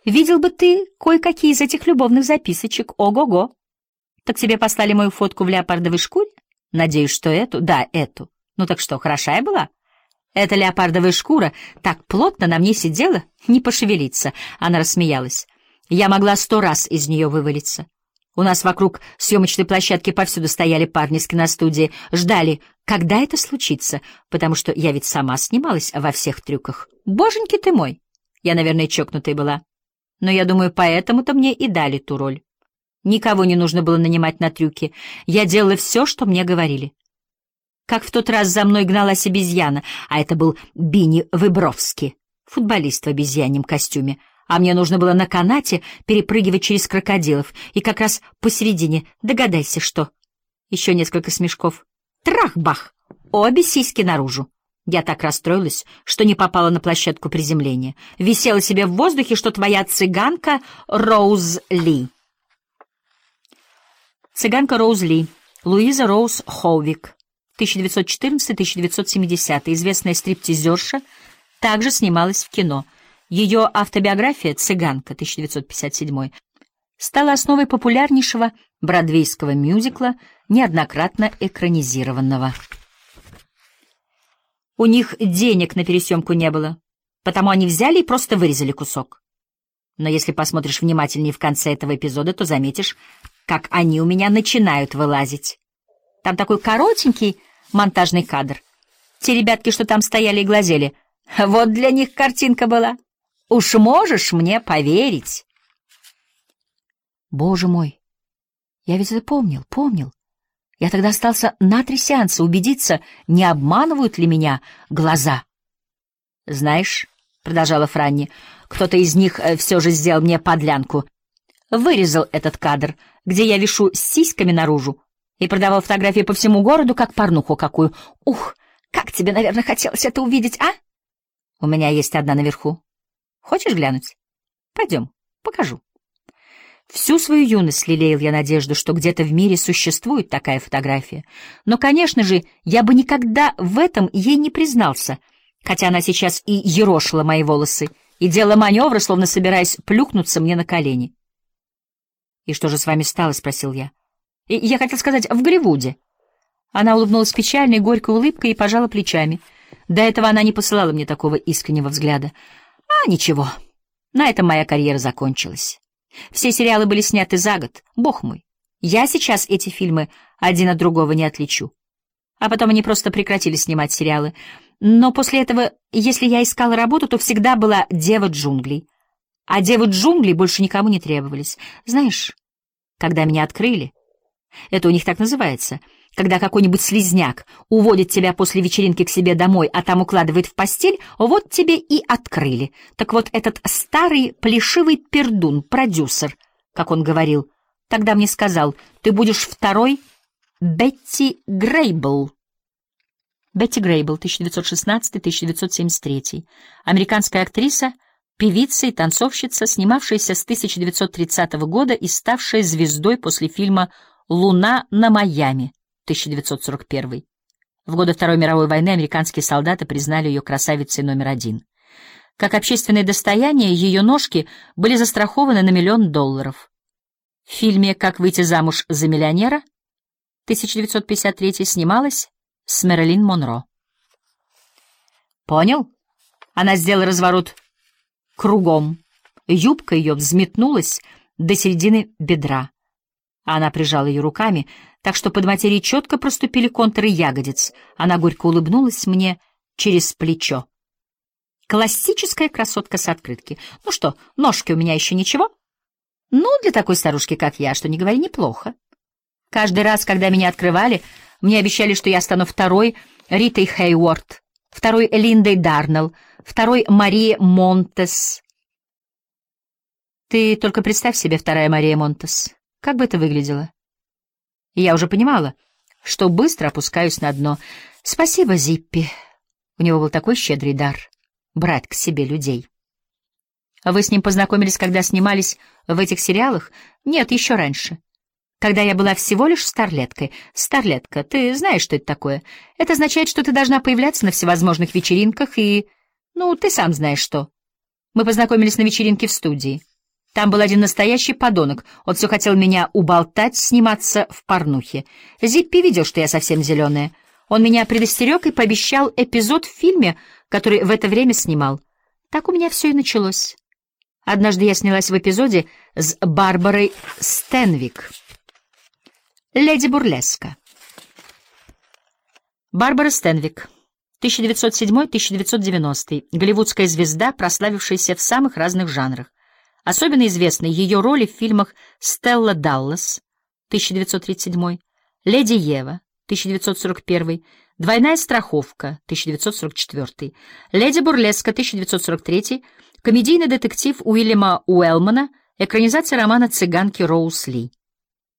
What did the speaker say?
Видел бы ты кое-какие из этих любовных записочек. Ого-го. Так тебе послали мою фотку в леопардовой шкуре? Надеюсь, что эту? Да, эту. Ну так что, хороша я была? Эта леопардовая шкура так плотно на мне сидела, не пошевелиться. Она рассмеялась. Я могла 100 раз из нее вывалиться. У нас вокруг съемочной площадки повсюду стояли парни с киностудии, ждали, когда это случится, потому что я ведь сама снималась во всех трюках. Боженьки ты мой! Я, наверное, чокнутая была. Но я думаю, поэтому-то мне и дали ту роль. Никого не нужно было нанимать на трюки. Я делала все, что мне говорили. Как в тот раз за мной гналась обезьяна, а это был Бинни Выбровский, футболист в обезьяньем костюме, а мне нужно было на канате перепрыгивать через крокодилов, и как раз посередине, догадайся, что. Еще несколько смешков. Трах-бах! Обе сиськи наружу. Я так расстроилась, что не попала на площадку приземления. Висела себе в воздухе, что твоя цыганка Роуз Ли. Цыганка Роуз Ли, Луиза Роуз Хоувик, 1914-1970, известная стриптизерша, также снималась в кино. Ее автобиография «Цыганка», 1957, стала основой популярнейшего бродвейского мюзикла, неоднократно экранизированного. У них денег на пересъемку не было, потому они взяли и просто вырезали кусок. Но если посмотришь внимательнее в конце этого эпизода, то заметишь, как они у меня начинают вылазить. Там такой коротенький монтажный кадр. Те ребятки, что там стояли и глазели, вот для них картинка была. Уж можешь мне поверить. Боже мой, я ведь это помнил. Я тогда остался на 3 сеанса убедиться, не обманывают ли меня глаза. Знаешь, — продолжала Франни, — кто-то из них все же сделал мне подлянку. Вырезал этот кадр, где я вишу с сиськами наружу, и продавал фотографии по всему городу, как порнуху какую. Ух, как тебе, наверное, хотелось это увидеть, а? У меня есть одна наверху. Хочешь глянуть? Пойдем, покажу. Всю свою юность лелеял я надежду, что где-то в мире существует такая фотография. Но, конечно же, я бы никогда в этом ей не признался, хотя она сейчас и ерошила мои волосы, и делала маневры, словно собираясь плюхнуться мне на колени. «И что же с вами стало?» — спросил я. «Я хотел сказать, в Голливуде». Она улыбнулась печальной, горькой улыбкой и пожала плечами. До этого она не посылала мне такого искреннего взгляда. «А, ничего, на этом моя карьера закончилась. Все сериалы были сняты за год, бог мой. Я сейчас эти фильмы один от другого не отличу». А потом они просто прекратили снимать сериалы. Но после этого, если я искала работу, то всегда была дева джунглей. А девы джунглей больше никому не требовались. Знаешь, когда меня открыли, это у них так называется, когда какой-нибудь слизняк уводит тебя после вечеринки к себе домой, а там укладывает в постель, вот тебе и открыли. Так вот этот старый плешивый пердун, продюсер, как он говорил, тогда мне сказал: ты будешь второй Бетти Грейбл. Бетти Грейбл, 1916-1973, американская актриса, певица и танцовщица, снимавшаяся с 1930 года и ставшая звездой после фильма «Луна на Майами», 1941. В годы Второй мировой войны американские солдаты признали ее красавицей номер 1. Как общественное достояние, ее ножки были застрахованы на $1 миллион. В фильме «Как выйти замуж за миллионера» 1953 снималась с Мэрилин Монро. Понял? Она сделала разворот кругом. Юбка ее взметнулась до середины бедра. Она прижала ее руками, так что под материей четко проступили контуры ягодиц. Она горько улыбнулась мне через плечо. Классическая красотка с открытки. Ну что, ножки у меня еще ничего? Ну, для такой старушки, как я, что не говори, неплохо. Каждый раз, когда меня открывали, мне обещали, что я стану второй Ритой Хейворд, второй Линдой Дарнелл, второй Марией Монтес. Ты только представь себе, вторая Мария Монтес. Как бы это выглядело? И я уже понимала, что быстро опускаюсь на дно. Спасибо, Зиппи. У него был такой щедрый дар — брать к себе людей. Вы с ним познакомились, когда снимались в этих сериалах? Нет, еще раньше. Когда я была всего лишь старлеткой. Старлетка, ты знаешь, что это такое? Это означает, что ты должна появляться на всевозможных вечеринках и... Ну, ты сам знаешь что. Мы познакомились на вечеринке в студии. Там был один настоящий подонок. Он все хотел меня уболтать, сниматься в порнухе. Зиппи видел, что я совсем зеленая. Он меня предостерег и пообещал эпизод в фильме, который в это время снимал. Так у меня все и началось. Однажды я снялась в эпизоде с Барбарой Стенвик. «Леди Бурлеска». Барбара Стенвик, 1907-1990, голливудская звезда, прославившаяся в самых разных жанрах. Особенно известны ее роли в фильмах «Стелла Даллас» 1937, «Леди Ева» 1941, «Двойная страховка» 1944, «Леди Бурлеска» 1943, комедийный детектив Уильяма Уэллмана, экранизация романа цыганки Роуз Ли.